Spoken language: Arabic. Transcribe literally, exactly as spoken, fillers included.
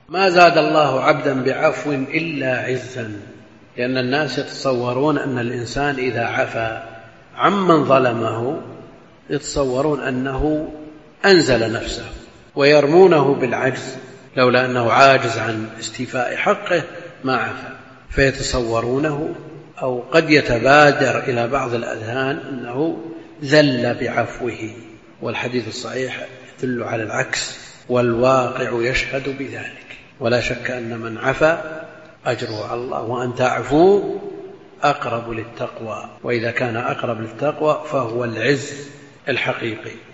ما زاد الله عبدا بعفو إلا عزا، لأن الناس يتصورون أن الإنسان إذا عفا عمن ظلمه يتصورون أنه أنزل نفسه ويرمونه بالعجز، لولا أنه عاجز عن استيفاء حقه ما عفا، فيتصورونه أو قد يتبادر إلى بعض الأذهان أنه ذل بعفوه، والحديث الصحيح يدل على العكس، والواقع يشهد بذلك. ولا شك أن من عفا أجره على الله، وأن تعفو أقرب للتقوى، وإذا كان أقرب للتقوى فهو العز الحقيقي.